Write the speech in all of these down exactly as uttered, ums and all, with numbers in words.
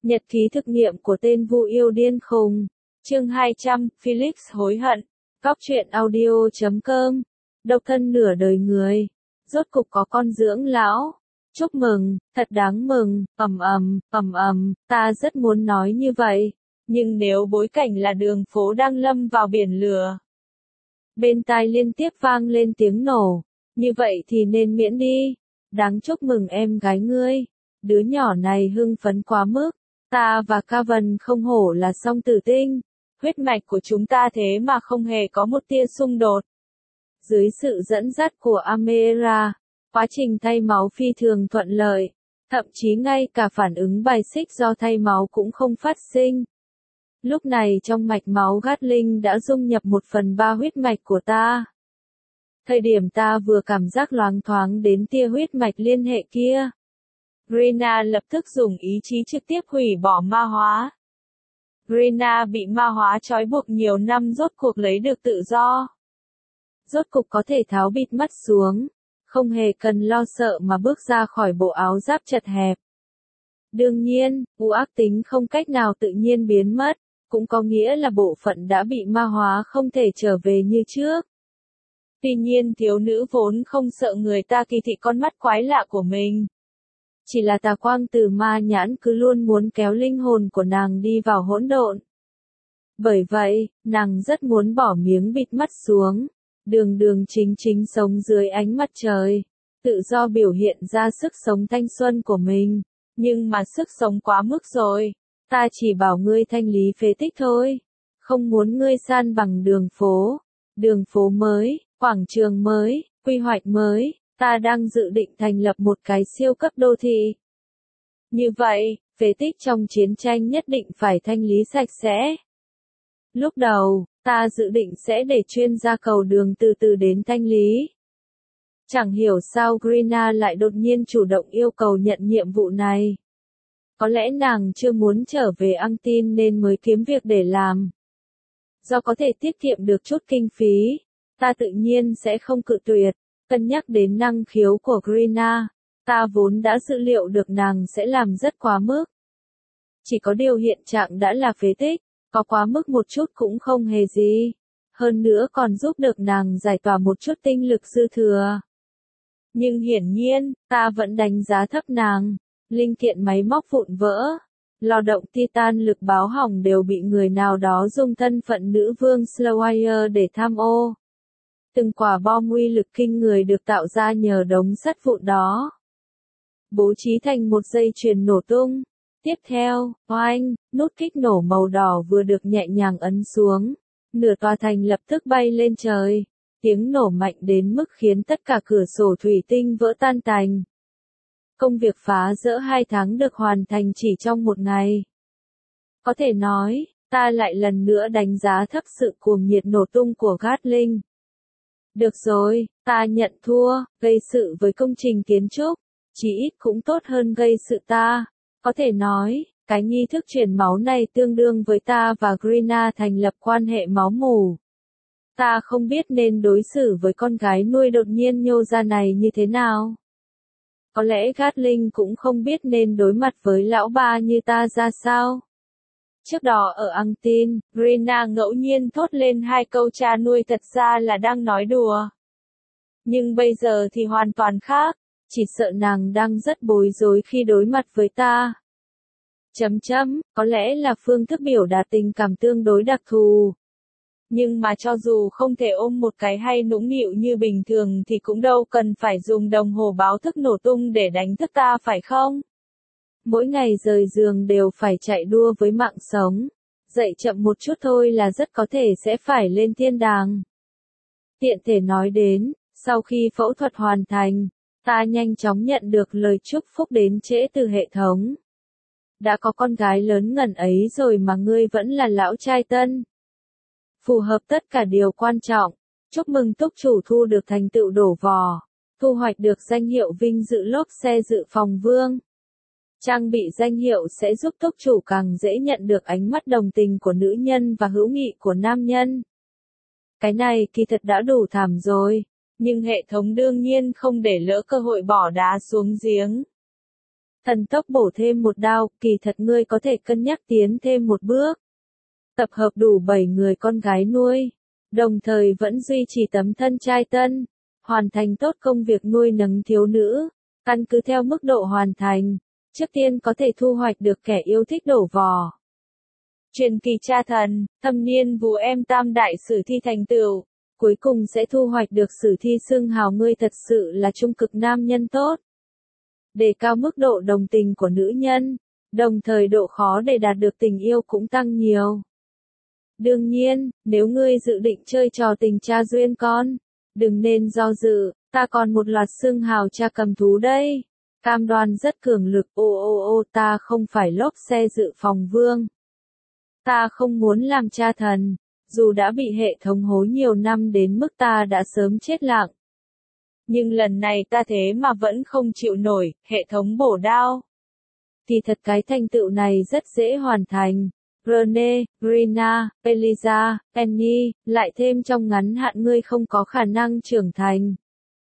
Nhật ký thực nghiệm của tên Vu yêu điên khùng. Chương hai trăm, Felix hối hận. Góc truyện audio chấm com. Độc thân nửa đời người. Rốt cục có con dưỡng lão. Chúc mừng, thật đáng mừng, ầm ầm, ầm ầm, ta rất muốn nói như vậy. Nhưng nếu bối cảnh là đường phố đang lâm vào biển lửa. Bên tai liên tiếp vang lên tiếng nổ. Như vậy thì nên miễn đi. Đáng chúc mừng em gái ngươi. Đứa nhỏ này hưng phấn quá mức. Ta và Cavan không hổ là song tử tinh. Huyết mạch của chúng ta thế mà không hề có một tia xung đột. Dưới sự dẫn dắt của Amera, quá trình thay máu phi thường thuận lợi. Thậm chí ngay cả phản ứng bài xích do thay máu cũng không phát sinh. Lúc này trong mạch máu Gatling đã dung nhập một phần ba huyết mạch của ta. Thời điểm ta vừa cảm giác loáng thoáng đến tia huyết mạch liên hệ kia. Rina lập tức dùng ý chí trực tiếp hủy bỏ ma hóa. Rina bị ma hóa trói buộc nhiều năm rốt cuộc lấy được tự do. Rốt cục có thể tháo bịt mắt xuống, không hề cần lo sợ mà bước ra khỏi bộ áo giáp chật hẹp. Đương nhiên, u ác tính không cách nào tự nhiên biến mất, cũng có nghĩa là bộ phận đã bị ma hóa không thể trở về như trước. Tuy nhiên thiếu nữ vốn không sợ người ta kỳ thị con mắt quái lạ của mình. Chỉ là tà quang từ ma nhãn cứ luôn muốn kéo linh hồn của nàng đi vào hỗn độn. Bởi vậy, nàng rất muốn bỏ miếng bịt mắt xuống, đường đường chính chính sống dưới ánh mặt trời, tự do biểu hiện ra sức sống thanh xuân của mình. Nhưng mà sức sống quá mức rồi, ta chỉ bảo ngươi thanh lý phế tích thôi, không muốn ngươi san bằng đường phố, đường phố mới, quảng trường mới, quy hoạch mới. Ta đang dự định thành lập một cái siêu cấp đô thị. Như vậy, phế tích trong chiến tranh nhất định phải thanh lý sạch sẽ. Lúc đầu, ta dự định sẽ để chuyên gia cầu đường từ từ đến thanh lý. Chẳng hiểu sao Grina lại đột nhiên chủ động yêu cầu nhận nhiệm vụ này. Có lẽ nàng chưa muốn trở về Angtin nên mới kiếm việc để làm. Do có thể tiết kiệm được chút kinh phí, ta tự nhiên sẽ không cự tuyệt. Cân nhắc đến năng khiếu của Grina, ta vốn đã dự liệu được nàng sẽ làm rất quá mức. Chỉ có điều hiện trạng đã là phế tích, có quá mức một chút cũng không hề gì. Hơn nữa còn giúp được nàng giải tỏa một chút tinh lực dư thừa. Nhưng hiển nhiên, ta vẫn đánh giá thấp nàng. Linh kiện máy móc vụn vỡ, lò động titan lực báo hỏng đều bị người nào đó dùng thân phận nữ vương Slowire để tham ô. Từng quả bom uy lực kinh người được tạo ra nhờ đống sắt vụn đó. Bố trí thành một dây chuyền nổ tung. Tiếp theo, oanh, nút kích nổ màu đỏ vừa được nhẹ nhàng ấn xuống. Nửa tòa thành lập tức bay lên trời. Tiếng nổ mạnh đến mức khiến tất cả cửa sổ thủy tinh vỡ tan tành. Công việc phá rỡ hai tháng được hoàn thành chỉ trong một ngày. Có thể nói, ta lại lần nữa đánh giá thấp sự cuồng nhiệt nổ tung của Gatling. Được rồi, ta nhận thua, gây sự với công trình kiến trúc, chỉ ít cũng tốt hơn gây sự ta. Có thể nói, cái nghi thức truyền máu này tương đương với ta và Grina thành lập quan hệ máu mủ. Ta không biết nên đối xử với con gái nuôi đột nhiên nhô ra này như thế nào. Có lẽ Gatling cũng không biết nên đối mặt với lão ba như ta ra sao. Trước đó ở Angtin, Grina ngẫu nhiên thốt lên hai câu cha nuôi thật ra là đang nói đùa. Nhưng bây giờ thì hoàn toàn khác, chỉ sợ nàng đang rất bối rối khi đối mặt với ta. Chấm chấm, có lẽ là phương thức biểu đạt tình cảm tương đối đặc thù. Nhưng mà cho dù không thể ôm một cái hay nũng nịu như bình thường thì cũng đâu cần phải dùng đồng hồ báo thức nổ tung để đánh thức ta phải không? Mỗi ngày rời giường đều phải chạy đua với mạng sống. Dậy chậm một chút thôi là rất có thể sẽ phải lên thiên đàng. Tiện thể nói đến, sau khi phẫu thuật hoàn thành, ta nhanh chóng nhận được lời chúc phúc đến trễ từ hệ thống. Đã có con gái lớn ngần ấy rồi mà ngươi vẫn là lão trai tân. Phù hợp tất cả điều quan trọng. Chúc mừng túc chủ thu được thành tựu đổ vò. Thu hoạch được danh hiệu vinh dự lốp xe dự phòng vương. Trang bị danh hiệu sẽ giúp túc chủ càng dễ nhận được ánh mắt đồng tình của nữ nhân và hữu nghị của nam nhân. Cái này kỳ thật đã đủ thảm rồi, nhưng hệ thống đương nhiên không để lỡ cơ hội bỏ đá xuống giếng. Thần tốc bổ thêm một đao, kỳ thật ngươi có thể cân nhắc tiến thêm một bước. Tập hợp đủ bảy người con gái nuôi, đồng thời vẫn duy trì tấm thân trai tân, hoàn thành tốt công việc nuôi nấng thiếu nữ, căn cứ theo mức độ hoàn thành, trước tiên có thể thu hoạch được kẻ yêu thích đổ vò. Truyền kỳ cha thần, thâm niên vũ em tam đại sử thi thành tựu, cuối cùng sẽ thu hoạch được sử thi xưng hào ngươi thật sự là trung cực nam nhân tốt. Đề cao mức độ đồng tình của nữ nhân, đồng thời độ khó để đạt được tình yêu cũng tăng nhiều. Đương nhiên, nếu ngươi dự định chơi trò tình cha duyên con, đừng nên do dự, ta còn một loạt xưng hào cha cầm thú đây. Cam đoan rất cường lực, ô ô ô ta không phải lốp xe dự phòng vương. Ta không muốn làm cha thần, dù đã bị hệ thống hối nhiều năm đến mức ta đã sớm chết lặng. Nhưng lần này ta thế mà vẫn không chịu nổi, hệ thống bổ đao. Thì thật cái thành tựu này rất dễ hoàn thành. Rene, Rina, Eliza, Annie, lại thêm trong ngắn hạn ngươi không có khả năng trưởng thành.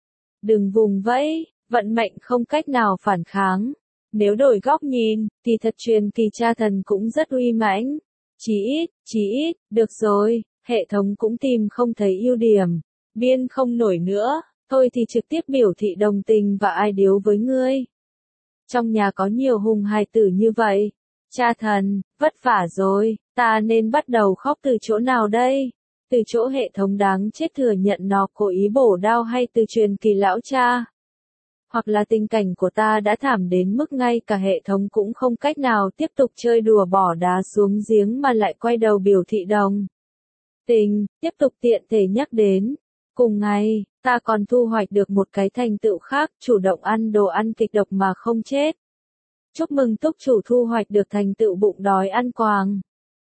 Đừng vùng vẫy, vận mệnh không cách nào phản kháng. Nếu đổi góc nhìn, thì thật truyền kỳ cha thần cũng rất uy mãnh. Chí ít, chí ít, được rồi, hệ thống cũng tìm không thấy ưu điểm. Biên không nổi nữa, thôi thì trực tiếp biểu thị đồng tình và ai điếu với ngươi. Trong nhà có nhiều hùng hài tử như vậy. Cha thần, vất vả rồi, ta nên bắt đầu khóc từ chỗ nào đây? Từ chỗ hệ thống đáng chết thừa nhận nó cố ý bổ đao hay từ truyền kỳ lão cha? Hoặc là tình cảnh của ta đã thảm đến mức ngay cả hệ thống cũng không cách nào tiếp tục chơi đùa bỏ đá xuống giếng mà lại quay đầu biểu thị đồng tình, tiếp tục tiện thể nhắc đến. Cùng ngày, ta còn thu hoạch được một cái thành tựu khác, chủ động ăn đồ ăn kịch độc mà không chết. Chúc mừng túc chủ thu hoạch được thành tựu bụng đói ăn quàng.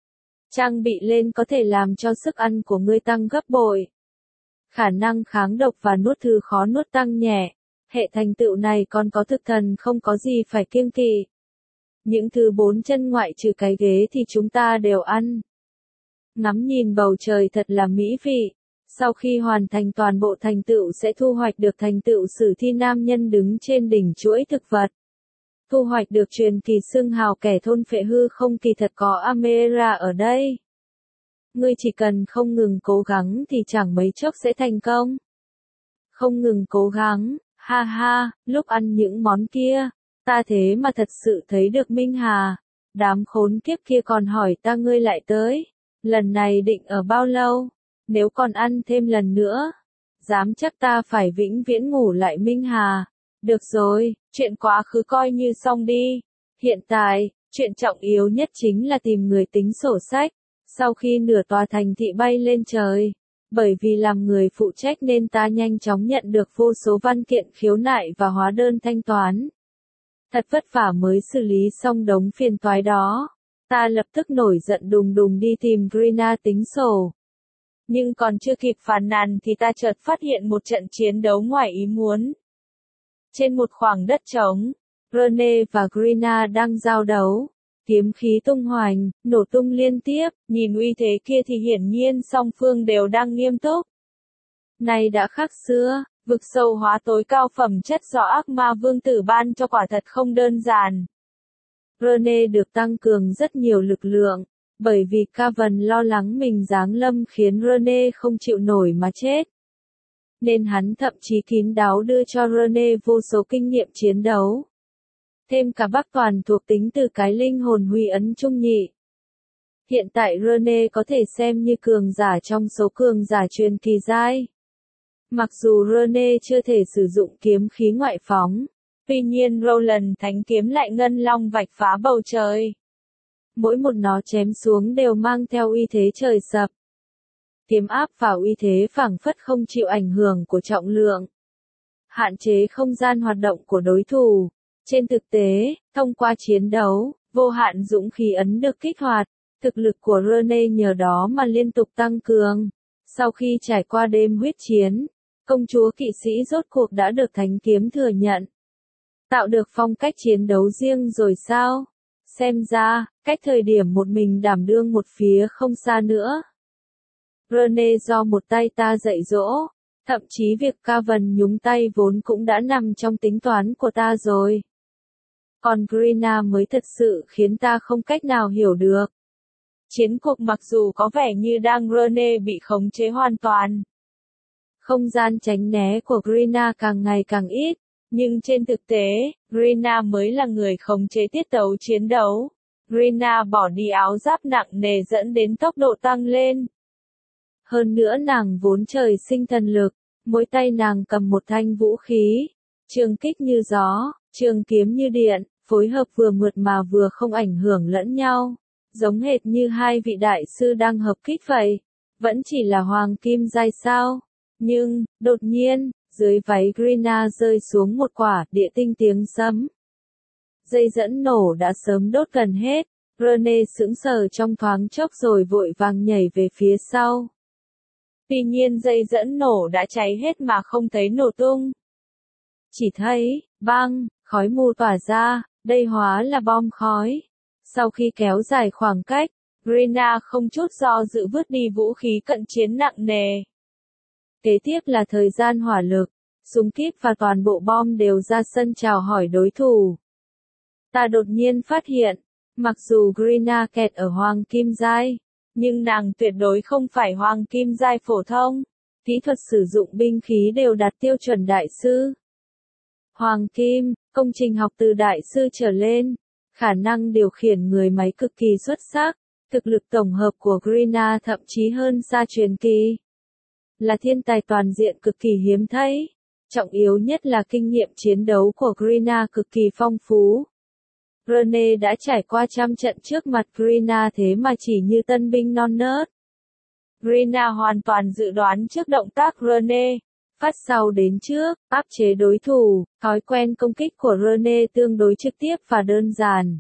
Trang bị lên có thể làm cho sức ăn của ngươi tăng gấp bội. Khả năng kháng độc và nuốt thứ khó nuốt tăng nhẹ. Hệ thành tựu này còn có thực thần không có gì phải kiêng kỵ. Những thứ bốn chân ngoại trừ cái ghế thì chúng ta đều ăn. Ngắm nhìn bầu trời thật là mỹ vị. Sau khi hoàn thành toàn bộ thành tựu sẽ thu hoạch được thành tựu sử thi nam nhân đứng trên đỉnh chuỗi thực vật. Thu hoạch được truyền kỳ xưng hào kẻ thôn phệ hư không kỳ thật có Amera ở đây. Ngươi chỉ cần không ngừng cố gắng thì chẳng mấy chốc sẽ thành công. Không ngừng cố gắng, ha ha, lúc ăn những món kia, ta thế mà thật sự thấy được Minh Hà. Đám khốn kiếp kia còn hỏi ta ngươi lại tới. Lần này định ở bao lâu? Nếu còn ăn thêm lần nữa, dám chắc ta phải vĩnh viễn ngủ lại Minh Hà. Được rồi, chuyện quá khứ coi như xong đi. Hiện tại, chuyện trọng yếu nhất chính là tìm người tính sổ sách. Sau khi nửa tòa thành thị bay lên trời, bởi vì làm người phụ trách nên ta nhanh chóng nhận được vô số văn kiện khiếu nại và hóa đơn thanh toán. Thật vất vả mới xử lý xong đống phiền toái đó. Ta lập tức nổi giận đùng đùng đi tìm Grina tính sổ. Nhưng còn chưa kịp phàn nàn thì ta chợt phát hiện một trận chiến đấu ngoài ý muốn. Trên một khoảng đất trống, Rene và Grina đang giao đấu. Kiếm khí tung hoành, nổ tung liên tiếp, nhìn uy thế kia thì hiển nhiên song phương đều đang nghiêm túc. Này đã khác xưa, vực sâu hóa tối cao phẩm chất do ác ma vương tử ban cho quả thật không đơn giản. Rene được tăng cường rất nhiều lực lượng, bởi vì Cavan lo lắng mình giáng lâm khiến Rene không chịu nổi mà chết. Nên hắn thậm chí kín đáo đưa cho Rene vô số kinh nghiệm chiến đấu. Thêm cả bắc toàn thuộc tính từ cái linh hồn huy ấn trung nhị. Hiện tại Rene có thể xem như cường giả trong số cường giả truyền kỳ giai. Mặc dù Rene chưa thể sử dụng kiếm khí ngoại phóng, tuy nhiên Roland thánh kiếm lại ngân long vạch phá bầu trời. Mỗi một nó chém xuống đều mang theo uy thế trời sập. Kiếm áp và uy thế phảng phất không chịu ảnh hưởng của trọng lượng. Hạn chế không gian hoạt động của đối thủ. Trên thực tế, thông qua chiến đấu, vô hạn dũng khí ấn được kích hoạt, thực lực của Rene nhờ đó mà liên tục tăng cường. Sau khi trải qua đêm huyết chiến, công chúa kỵ sĩ rốt cuộc đã được thánh kiếm thừa nhận. Tạo được phong cách chiến đấu riêng rồi sao? Xem ra, cách thời điểm một mình đảm đương một phía không xa nữa. Rene do một tay ta dạy dỗ, thậm chí việc Cavan nhúng tay vốn cũng đã nằm trong tính toán của ta rồi. Còn Grina mới thật sự khiến ta không cách nào hiểu được. Chiến cuộc mặc dù có vẻ như đang Rene bị khống chế hoàn toàn. Không gian tránh né của Grina càng ngày càng ít, nhưng trên thực tế, Grina mới là người khống chế tiết tấu chiến đấu. Grina bỏ đi áo giáp nặng nề dẫn đến tốc độ tăng lên. Hơn nữa nàng vốn trời sinh thần lực, mỗi tay nàng cầm một thanh vũ khí, trường kích như gió, trường kiếm như điện, phối hợp vừa mượt mà vừa không ảnh hưởng lẫn nhau, giống hệt như hai vị đại sư đang hợp kích vậy. Vẫn chỉ là hoàng kim giai sao? Nhưng, đột nhiên, dưới váy Grina rơi xuống một quả địa tinh tiếng sấm. Dây dẫn nổ đã sớm đốt gần hết, Rene sững sờ trong thoáng chốc rồi vội vàng nhảy về phía sau. Tuy nhiên dây dẫn nổ đã cháy hết mà không thấy nổ tung. Chỉ thấy, băng, khói mù tỏa ra, đây hóa là bom khói. Sau khi kéo dài khoảng cách, Grina không chút do dự vứt đi vũ khí cận chiến nặng nề. Kế tiếp là thời gian hỏa lực, súng kíp và toàn bộ bom đều ra sân chào hỏi đối thủ. Ta đột nhiên phát hiện, mặc dù Grina kẹt ở hoàng kim giai, nhưng nàng tuyệt đối không phải hoàng kim giai phổ thông, kỹ thuật sử dụng binh khí đều đạt tiêu chuẩn đại sư. Hoàng kim, công trình học từ đại sư trở lên, khả năng điều khiển người máy cực kỳ xuất sắc, thực lực tổng hợp của Grina thậm chí hơn xa truyền kỳ. Là thiên tài toàn diện cực kỳ hiếm thấy, trọng yếu nhất là kinh nghiệm chiến đấu của Grina cực kỳ phong phú. Rene đã trải qua trăm trận trước mặt Grina thế mà chỉ như tân binh non nớt. Grina hoàn toàn dự đoán trước động tác Rene, phát sau đến trước, áp chế đối thủ, thói quen công kích của Rene tương đối trực tiếp và đơn giản.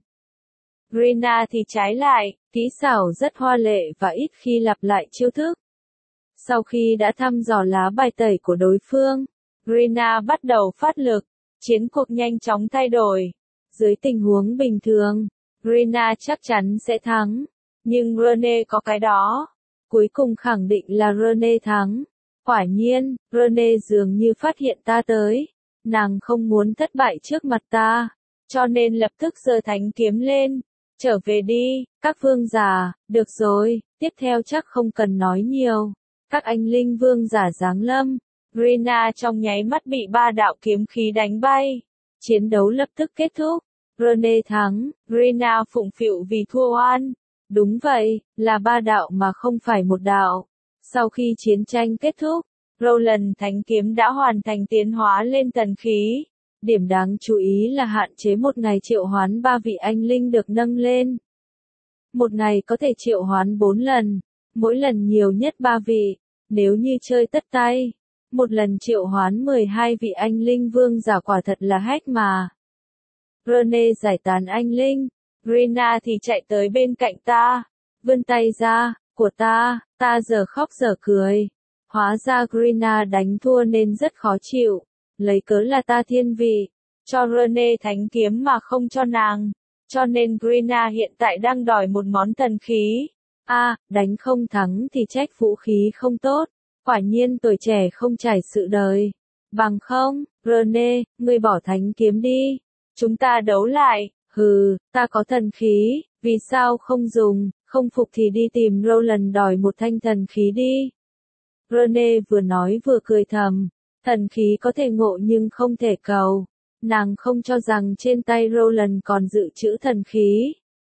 Grina thì trái lại, kỹ xảo rất hoa lệ và ít khi lặp lại chiêu thức. Sau khi đã thăm dò lá bài tẩy của đối phương, Grina bắt đầu phát lực, chiến cuộc nhanh chóng thay đổi. Dưới tình huống bình thường, Grina chắc chắn sẽ thắng, nhưng Rene có cái đó. Cuối cùng khẳng định là Rene thắng. Quả nhiên, Rene dường như phát hiện ta tới. Nàng không muốn thất bại trước mặt ta, cho nên lập tức giơ thánh kiếm lên. Trở về đi, các vương giả, được rồi, tiếp theo chắc không cần nói nhiều. Các anh linh vương giả giáng lâm, Grina trong nháy mắt bị ba đạo kiếm khí đánh bay. Chiến đấu lập tức kết thúc. Rene thắng, Grina phụng phịu vì thua oan. Đúng vậy, là ba đạo mà không phải một đạo. Sau khi chiến tranh kết thúc, Roland thánh kiếm đã hoàn thành tiến hóa lên thần khí. Điểm đáng chú ý là hạn chế một ngày triệu hoán ba vị anh linh được nâng lên. Một ngày có thể triệu hoán bốn lần, mỗi lần nhiều nhất ba vị. Nếu như chơi tất tay, một lần triệu hoán mười hai vị anh linh vương giả quả thật là hack mà. Rene giải tán anh linh, Grina thì chạy tới bên cạnh ta, vươn tay ra, của ta, ta giờ khóc giờ cười. Hóa ra Grina đánh thua nên rất khó chịu, lấy cớ là ta thiên vị, cho Rene thánh kiếm mà không cho nàng, cho nên Grina hiện tại đang đòi một món thần khí. A, à, đánh không thắng thì trách vũ khí không tốt, quả nhiên tuổi trẻ không trải sự đời. Bằng không, Rene, ngươi bỏ thánh kiếm đi, chúng ta đấu lại. Hừ, ta có thần khí, vì sao không dùng, không phục thì đi tìm Roland đòi một thanh thần khí đi. Rene vừa nói vừa cười thầm, thần khí có thể ngộ nhưng không thể cầu. Nàng không cho rằng trên tay Roland còn dự trữ thần khí.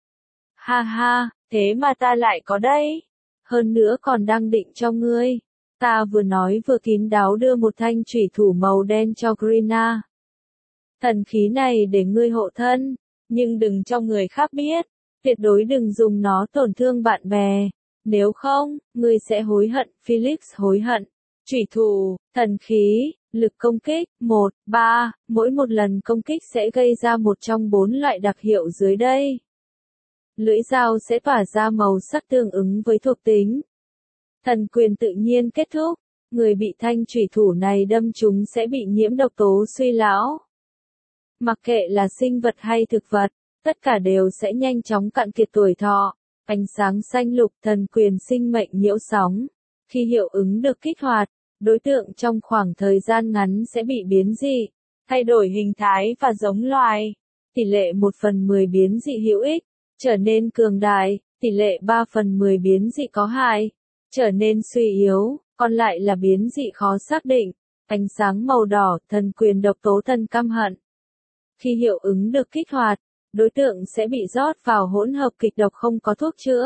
Ha ha, thế mà ta lại có đây. Hơn nữa còn đang định cho ngươi. Ta vừa nói vừa kín đáo đưa một thanh chủy thủ màu đen cho Grina. Thần khí này để ngươi hộ thân, nhưng đừng cho người khác biết, tuyệt đối đừng dùng nó tổn thương bạn bè, nếu không, ngươi sẽ hối hận. Felix hối hận. Chủy thủ, thần khí, lực công kích, một, ba, mỗi một lần công kích sẽ gây ra một trong bốn loại đặc hiệu dưới đây. Lưỡi dao sẽ tỏa ra màu sắc tương ứng với thuộc tính. Thần quyền tự nhiên kết thúc, người bị thanh chủy thủ này đâm trúng sẽ bị nhiễm độc tố suy lão. Mặc kệ là sinh vật hay thực vật, tất cả đều sẽ nhanh chóng cạn kiệt tuổi thọ. Ánh sáng xanh lục thần quyền sinh mệnh nhiễu sóng. Khi hiệu ứng được kích hoạt, đối tượng trong khoảng thời gian ngắn sẽ bị biến dị, thay đổi hình thái và giống loài. tỷ lệ một phần mười biến dị hữu ích, trở nên cường đại, tỷ lệ ba phần mười biến dị có hại, trở nên suy yếu, còn lại là biến dị khó xác định. Ánh sáng màu đỏ, thần quyền độc tố thần căm hận. Khi hiệu ứng được kích hoạt, đối tượng sẽ bị rót vào hỗn hợp kịch độc không có thuốc chữa.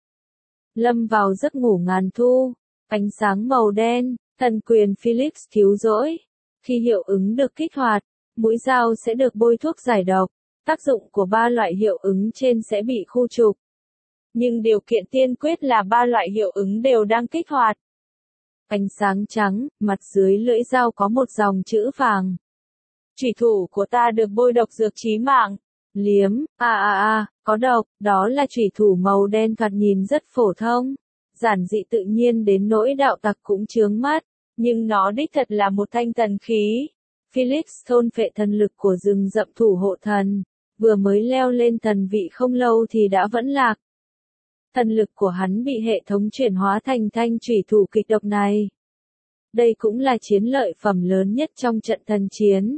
Lâm vào giấc ngủ ngàn thu, ánh sáng màu đen, thần quyền Felix cứu rỗi. Khi hiệu ứng được kích hoạt, mũi dao sẽ được bôi thuốc giải độc. Tác dụng của ba loại hiệu ứng trên sẽ bị khu trục. Nhưng điều kiện tiên quyết là ba loại hiệu ứng đều đang kích hoạt. Ánh sáng trắng, mặt dưới lưỡi dao có một dòng chữ vàng. Chủy thủ của ta được bôi độc dược chí mạng. Liếm, a a a, có độc, đó là chủy thủ màu đen thoạt nhìn rất phổ thông. Giản dị tự nhiên đến nỗi đạo tặc cũng chướng mắt, nhưng nó đích thật là một thanh thần khí. Felix thôn phệ thần lực của rừng rậm thủ hộ thần, vừa mới leo lên thần vị không lâu thì đã vẫn lạc. Thần lực của hắn bị hệ thống chuyển hóa thành thanh chủy thủ kịch độc này. Đây cũng là chiến lợi phẩm lớn nhất trong trận thần chiến.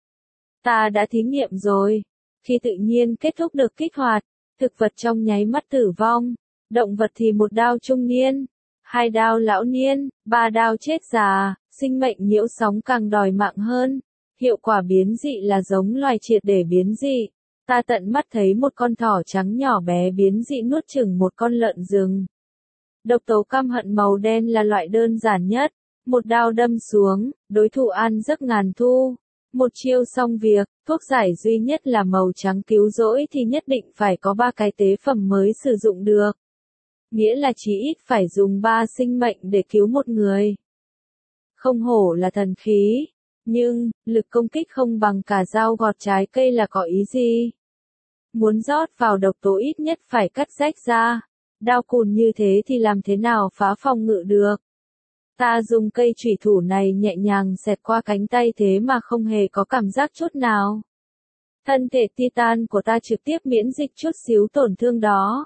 Ta đã thí nghiệm rồi. Khi tự nhiên kết thúc được kích hoạt, thực vật trong nháy mắt tử vong, động vật thì một đao trung niên, hai đao lão niên, ba đao chết già, sinh mệnh nhiễu sóng càng đòi mạng hơn. Hiệu quả biến dị là giống loài triệt để biến dị. Ta tận mắt thấy một con thỏ trắng nhỏ bé biến dị nuốt chửng một con lợn rừng. Độc tố căm hận màu đen là loại đơn giản nhất. Một đao đâm xuống, đối thủ an giấc ngàn thu. Một chiêu xong việc, thuốc giải duy nhất là màu trắng cứu rỗi thì nhất định phải có ba cái tế phẩm mới sử dụng được. Nghĩa là chí ít phải dùng ba sinh mệnh để cứu một người. Không hổ là thần khí. Nhưng, lực công kích không bằng cả dao gọt trái cây là có ý gì? Muốn rót vào độc tố ít nhất phải cắt rách ra. Đao cùn như thế thì làm thế nào phá phòng ngự được? Ta dùng cây chủy thủ này nhẹ nhàng xẹt qua cánh tay thế mà không hề có cảm giác chút nào. Thân thể Titan của ta trực tiếp miễn dịch chút xíu tổn thương đó.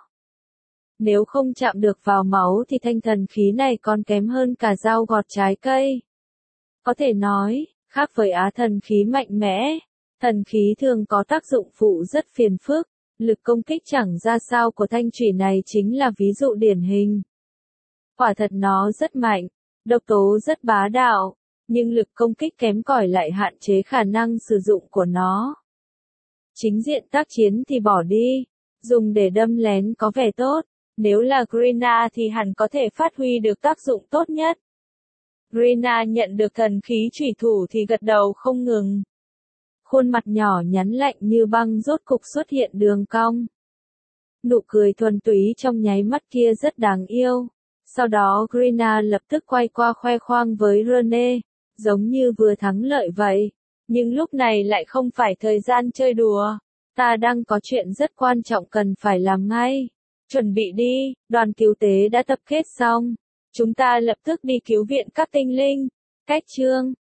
Nếu không chạm được vào máu thì thanh thần khí này còn kém hơn cả dao gọt trái cây. Có thể nói, khác với á thần khí mạnh mẽ, thần khí thường có tác dụng phụ rất phiền phức, lực công kích chẳng ra sao của thanh chủy này chính là ví dụ điển hình. Quả thật nó rất mạnh, độc tố rất bá đạo, nhưng lực công kích kém cỏi lại hạn chế khả năng sử dụng của nó. Chính diện tác chiến thì bỏ đi, dùng để đâm lén có vẻ tốt, nếu là Grina thì hẳn có thể phát huy được tác dụng tốt nhất. Grina nhận được thần khí chủy thủ thì gật đầu không ngừng. Khuôn mặt nhỏ nhắn lạnh như băng rốt cục xuất hiện đường cong. Nụ cười thuần túy trong nháy mắt kia rất đáng yêu. Sau đó Grina lập tức quay qua khoe khoang với Rene, giống như vừa thắng lợi vậy. Nhưng lúc này lại không phải thời gian chơi đùa. Ta đang có chuyện rất quan trọng cần phải làm ngay. Chuẩn bị đi, đoàn cứu tế đã tập kết xong. Chúng ta lập tức đi cứu viện các tinh linh. Cách chương